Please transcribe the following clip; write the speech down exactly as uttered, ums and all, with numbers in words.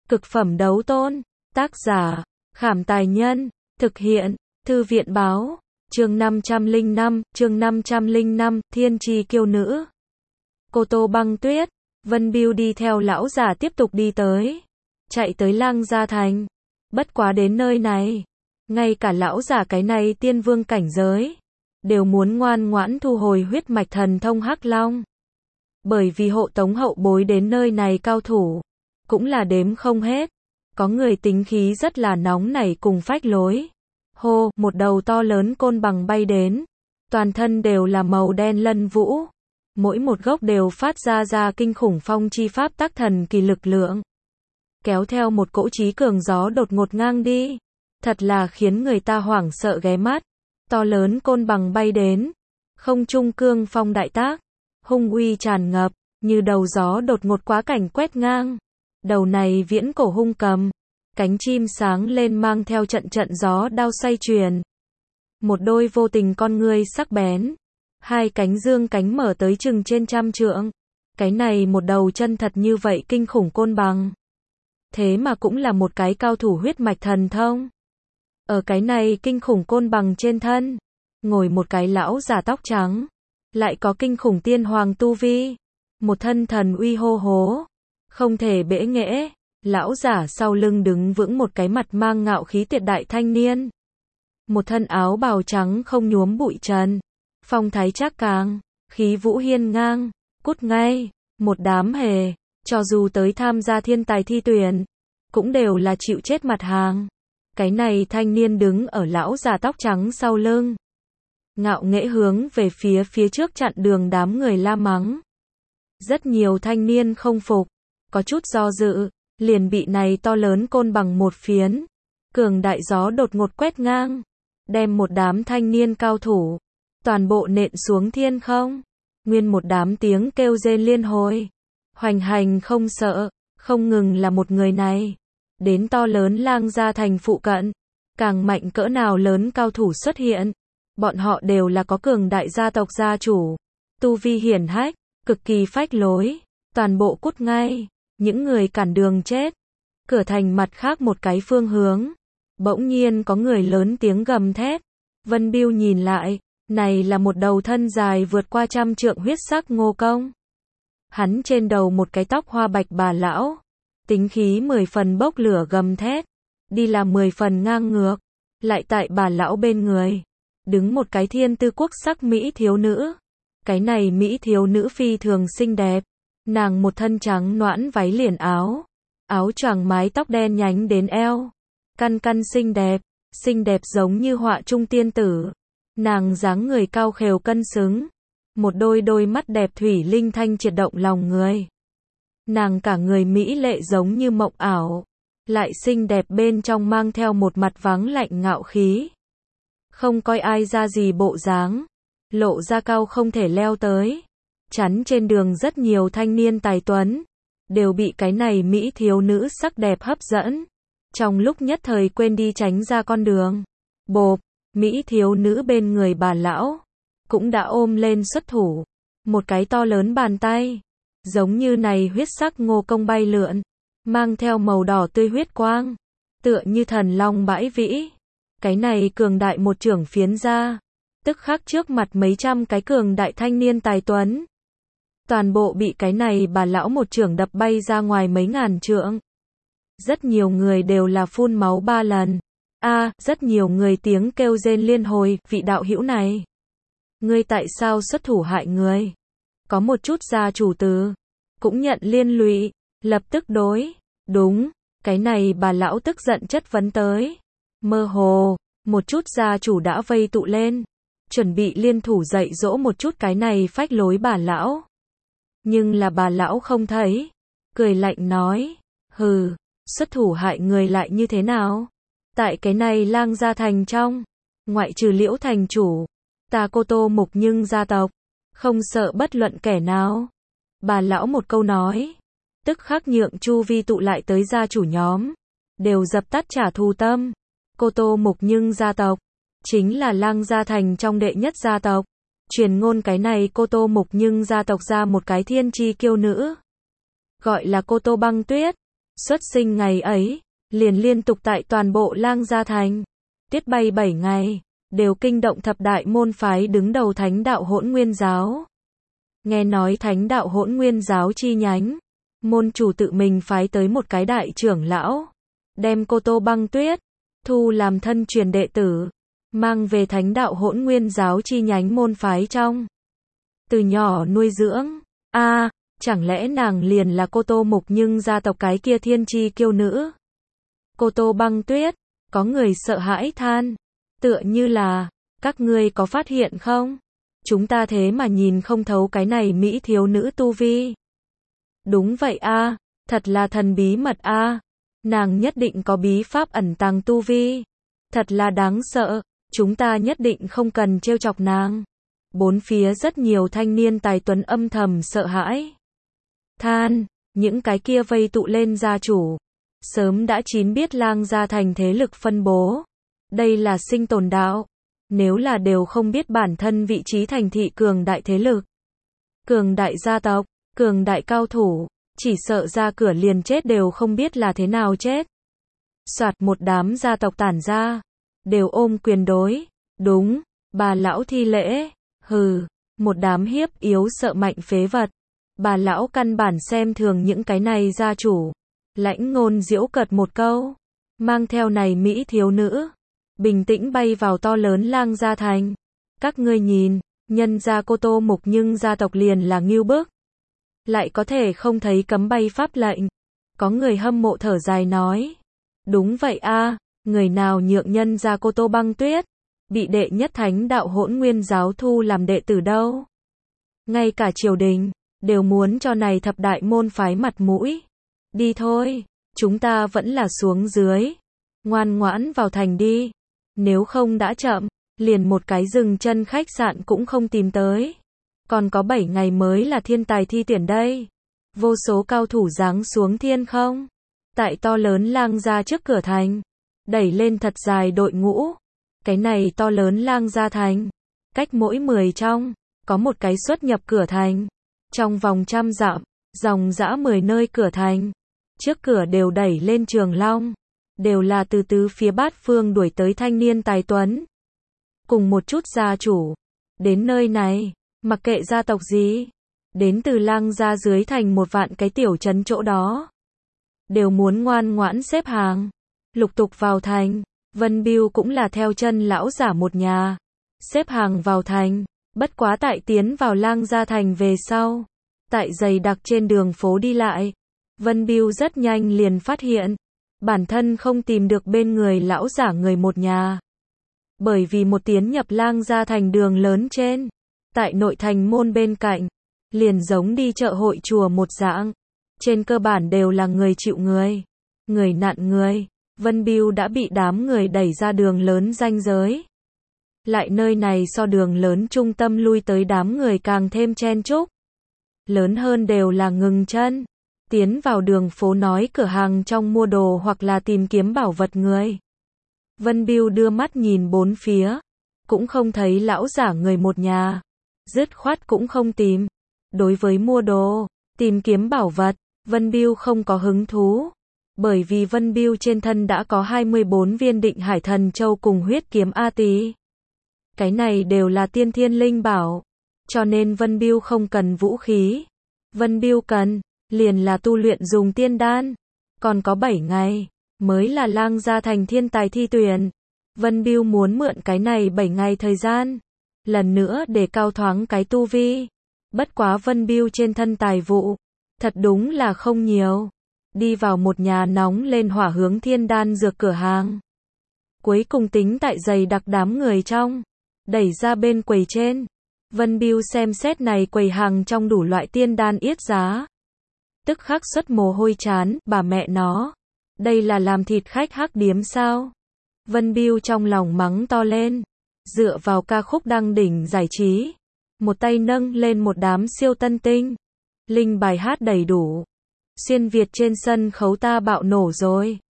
Cực phẩm đấu tôn. Tác giả, Khảm Tài Nhân. Thực hiện, Thư viện Báo. Chương năm trăm lẻ năm, chương năm trăm lẻ năm, Thiên Chi Kiêu Nữ. Cô Tô Băng Tuyết, Vân Bưu đi theo lão giả tiếp tục đi tới. Chạy tới Lang Gia Thành. Bất quá đến nơi này, ngay cả lão giả cái này tiên vương cảnh giới, đều muốn ngoan ngoãn thu hồi huyết mạch thần thông Hắc Long. Bởi vì hộ tống hậu bối đến nơi này cao thủ, cũng là đếm không hết. Có người tính khí rất là nóng nảy cùng phách lối. Hô, một đầu to lớn côn bằng bay đến. Toàn thân đều là màu đen lân vũ. Mỗi một gốc đều phát ra ra kinh khủng phong chi pháp tác thần kỳ lực lượng. Kéo theo một cỗ chí cường gió đột ngột ngang đi. Thật là khiến người ta hoảng sợ ghé mắt. To lớn côn bằng bay đến. Không trung cương phong đại tác. Hung uy tràn ngập, như đầu gió đột ngột quá cảnh quét ngang. Đầu này viễn cổ hung cầm. Cánh chim sáng lên mang theo trận trận gió đao xoay truyền. Một đôi vô tình con ngươi sắc bén. Hai cánh dương cánh mở tới chừng trên trăm trượng. Cái này một đầu chân thật như vậy kinh khủng côn bằng. Thế mà cũng là một cái cao thủ huyết mạch thần thông. Ở cái này kinh khủng côn bằng trên thân, ngồi một cái lão già tóc trắng. Lại có kinh khủng tiên hoàng tu vi. Một thân thần uy hô hố. Không thể bẽ nghễ. Lão giả sau lưng đứng vững một cái mặt mang ngạo khí tuyệt đại thanh niên. Một thân áo bào trắng không nhuốm bụi trần. Phong thái trác càng, khí vũ hiên ngang, cút ngay. Một đám hề, cho dù tới tham gia thiên tài thi tuyển, cũng đều là chịu chết mặt hàng. Cái này thanh niên đứng ở lão già tóc trắng sau lưng. Ngạo nghễ hướng về phía phía trước chặn đường đám người la mắng. Rất nhiều thanh niên không phục, có chút do dự, liền bị này to lớn côn bằng một phiến. Cường đại gió đột ngột quét ngang, đem một đám thanh niên cao thủ, toàn bộ nện xuống thiên không. Nguyên một đám tiếng kêu rên liên hồi. Hoành hành không sợ, không ngừng là một người này. Đến to lớn Lang Gia Thành phụ cận, càng mạnh cỡ nào lớn cao thủ xuất hiện. Bọn họ đều là có cường đại gia tộc gia chủ, tu vi hiển hách, cực kỳ phách lối, toàn bộ cút ngay, những người cản đường chết. Cửa thành mặt khác một cái phương hướng, bỗng nhiên có người lớn tiếng gầm thét. Vân Bưu nhìn lại, này là một đầu thân dài vượt qua trăm trượng huyết sắc ngô công. Hắn trên đầu một cái tóc hoa bạch bà lão, tính khí mười phần bốc lửa gầm thét, đi là mười phần ngang ngược, lại tại bà lão bên người. Đứng một cái thiên tư quốc sắc mỹ thiếu nữ. Cái này mỹ thiếu nữ phi thường xinh đẹp. Nàng một thân trắng noãn váy liền áo. Áo choàng mái tóc đen nhánh đến eo. Căn căn xinh đẹp. Xinh đẹp giống như họa trung tiên tử. Nàng dáng người cao khều cân xứng. Một đôi đôi mắt đẹp thủy linh thanh triệt động lòng người. Nàng cả người mỹ lệ giống như mộng ảo. Lại xinh đẹp bên trong mang theo một mặt vắng lạnh ngạo khí. Không coi ai ra gì bộ dáng, lộ ra cao không thể leo tới. Chắn trên đường rất nhiều thanh niên tài tuấn, đều bị cái này mỹ thiếu nữ sắc đẹp hấp dẫn. Trong lúc nhất thời quên đi tránh ra con đường. Bộp, mỹ thiếu nữ bên người bà lão, cũng đã ôm lên xuất thủ. Một cái to lớn bàn tay, giống như này huyết sắc ngô công bay lượn, mang theo màu đỏ tươi huyết quang, tựa như thần long bãi vĩ. Cái này cường đại một chưởng phiến ra, tức khắc trước mặt mấy trăm cái cường đại thanh niên tài tuấn. Toàn bộ bị cái này bà lão một chưởng đập bay ra ngoài mấy ngàn trượng. Rất nhiều người đều là phun máu ba lần. A, à, rất nhiều người tiếng kêu rên liên hồi, vị đạo hữu này. Ngươi tại sao xuất thủ hại người? Có một chút gia chủ từ, cũng nhận liên lụy, lập tức đối. Đúng, cái này bà lão tức giận chất vấn tới. Mơ hồ, một chút gia chủ đã vây tụ lên, chuẩn bị liên thủ dạy dỗ một chút cái này phách lối bà lão. Nhưng là bà lão không thấy, cười lạnh nói, hừ, xuất thủ hại người lại như thế nào? Tại cái này Lang Gia Thành trong, ngoại trừ Liễu thành chủ, ta Cô Tô Mục Nhưng gia tộc, không sợ bất luận kẻ nào. Bà lão một câu nói, tức khắc nhượng chu vi tụ lại tới gia chủ nhóm, đều dập tắt trả thù tâm. Cô Tô Mục Nhưng gia tộc, chính là Lang Gia Thành trong đệ nhất gia tộc. Truyền ngôn cái này Cô Tô Mục Nhưng gia tộc ra một cái thiên chi kiêu nữ. Gọi là Cô Tô Băng Tuyết. Xuất sinh ngày ấy, liền liên tục tại toàn bộ Lang Gia Thành, tuyết bay bảy ngày, đều kinh động thập đại môn phái đứng đầu Thánh đạo Hỗn Nguyên giáo. Nghe nói Thánh đạo Hỗn Nguyên giáo chi nhánh, môn chủ tự mình phái tới một cái đại trưởng lão, đem Cô Tô Băng Tuyết thu làm thân truyền đệ tử, mang về Thánh đạo Hỗn Nguyên giáo chi nhánh môn phái trong. Từ nhỏ nuôi dưỡng, a à, chẳng lẽ nàng liền là Cô Tô Mục Nhưng gia tộc cái kia thiên chi kiêu nữ? Cô Tô Băng Tuyết, có người sợ hãi than, tựa như là, các ngươi có phát hiện không? Chúng ta thế mà nhìn không thấu cái này mỹ thiếu nữ tu vi. Đúng vậy a, à, thật là thần bí mật a, à. Nàng nhất định có bí pháp ẩn tàng tu vi. Thật là đáng sợ, chúng ta nhất định không cần trêu chọc nàng. Bốn phía rất nhiều thanh niên tài tuấn âm thầm sợ hãi. Than, những cái kia vây tụ lên gia chủ, sớm đã chín biết Lang Gia Thành thế lực phân bố. Đây là sinh tồn đạo. Nếu là đều không biết bản thân vị trí thành thị cường đại thế lực, cường đại gia tộc, cường đại cao thủ, chỉ sợ ra cửa liền chết đều không biết là thế nào chết. Soạt một đám gia tộc tản ra, đều ôm quyền đối, đúng, bà lão thi lễ, hừ, một đám hiếp yếu sợ mạnh phế vật. Bà lão căn bản xem thường những cái này gia chủ, lãnh ngôn giễu cợt một câu, mang theo này mỹ thiếu nữ, bình tĩnh bay vào to lớn Lang Gia Thành. Các ngươi nhìn, nhân gia Cô Tô Mục Nhưng gia tộc liền là ngưu bức, lại có thể không thấy cấm bay pháp lệnh. Có người hâm mộ thở dài nói, đúng vậy a, à, người nào nhượng nhân gia Cô Tô Băng Tuyết bị đệ nhất Thánh đạo Hỗn Nguyên giáo thu làm đệ tử đâu? Ngay cả triều đình đều muốn cho này thập đại môn phái mặt mũi. Đi thôi, chúng ta vẫn là xuống dưới, ngoan ngoãn vào thành đi, nếu không đã chậm, liền một cái dừng chân khách sạn cũng không tìm tới. Còn có bảy ngày mới là thiên tài thi tuyển đây. Vô số cao thủ giáng xuống thiên không, tại to lớn Lang Gia trước cửa thành, đẩy lên thật dài đội ngũ. Cái này to lớn Lang Gia Thành, cách mỗi mười trong, có một cái xuất nhập cửa thành. Trong vòng trăm dặm, dòng dã mười nơi cửa thành, trước cửa đều đẩy lên trường long, đều là từ tứ phía bát phương đuổi tới thanh niên tài tuấn. Cùng một chút gia chủ, đến nơi này, mặc kệ gia tộc gì, đến từ Lang Gia dưới thành một vạn cái tiểu trấn chỗ đó, đều muốn ngoan ngoãn xếp hàng, lục tục vào thành. Vân Biêu cũng là theo chân lão giả một nhà, xếp hàng vào thành. Bất quá tại tiến vào Lang Gia Thành về sau, tại dày đặc trên đường phố đi lại, Vân Biêu rất nhanh liền phát hiện, bản thân không tìm được bên người lão giả người một nhà. Bởi vì một tiến nhập Lang Gia Thành đường lớn trên, tại nội thành môn bên cạnh, liền giống đi chợ hội chùa một dạng, trên cơ bản đều là người chịu người, người nạn người. Vân Biêu đã bị đám người đẩy ra đường lớn ranh giới. Lại nơi này so đường lớn trung tâm lui tới đám người càng thêm chen chúc. Lớn hơn đều là ngừng chân, tiến vào đường phố nói cửa hàng trong mua đồ hoặc là tìm kiếm bảo vật người. Vân Biêu đưa mắt nhìn bốn phía, cũng không thấy lão giả người một nhà, dứt khoát cũng không tìm. Đối với mua đồ, tìm kiếm bảo vật, Vân Biêu không có hứng thú. Bởi vì Vân Biêu trên thân đã có hai mươi bốn viên Định Hải Thần Châu cùng huyết kiếm A Tỳ. Cái này đều là tiên thiên linh bảo, cho nên Vân Biêu không cần vũ khí. Vân Biêu cần, liền là tu luyện dùng tiên đan. Còn có bảy ngày, mới là Lang Gia Thành thiên tài thi tuyển. Vân Biêu muốn mượn cái này bảy ngày thời gian, lần nữa để cao thoáng cái tu vi. Bất quá Vân Biêu trên thân tài vụ, thật đúng là không nhiều. Đi vào một nhà nóng lên hỏa hướng thiên đan dược cửa hàng. Cuối cùng tính tại dày đặc đám người trong, đẩy ra bên quầy trên. Vân Biêu xem xét này quầy hàng trong đủ loại tiên đan yết giá. Tức khắc xuất mồ hôi chán, bà mẹ nó. Đây là làm thịt khách hắc điếm sao? Vân Biêu trong lòng mắng to lên. Dựa vào ca khúc đăng đỉnh giải trí. Một tay nâng lên một đám siêu tân tinh. Linh bài hát đầy đủ. Xuyên Việt trên sân khấu ta bạo nổ rồi.